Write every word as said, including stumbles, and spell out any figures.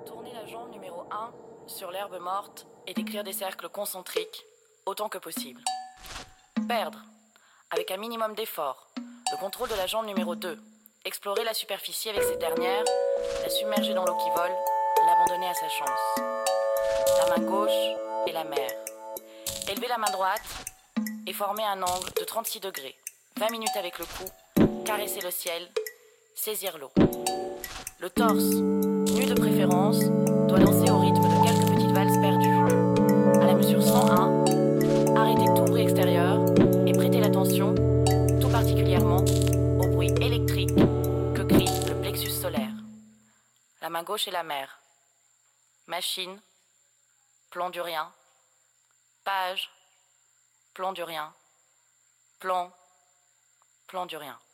Tourner la jambe numéro un sur l'herbe morte et décrire des cercles concentriques autant que possible. Perdre, avec un minimum d'effort, le contrôle de la jambe numéro deux. Explorer la superficie avec cette dernière, la submerger dans l'eau qui vole, l'abandonner à sa chance. La main gauche et la mer. Élever la main droite et former un angle de trente-six degrés. vingt minutes avec le cou, caresser le ciel, saisir l'eau. Le torse, nu de préférence, doit danser au rythme de quelques petites valses perdues. À la mesure cent un, arrêtez tout bruit extérieur et prêtez l'attention, tout particulièrement, au bruit électrique que crie le plexus solaire. La main gauche et la mer. Machine, plan du rien. Page, plan du rien. Plan, plan du rien.